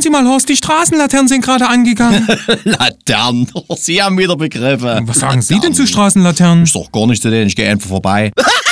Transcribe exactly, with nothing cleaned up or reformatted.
Sie mal, Horst, die Straßenlaternen sind gerade angegangen. Laternen, Sie haben wieder begriffen. Was sagen Sie denn zu Straßenlaternen? Ist doch gar nicht zu denen, ich gehe einfach vorbei.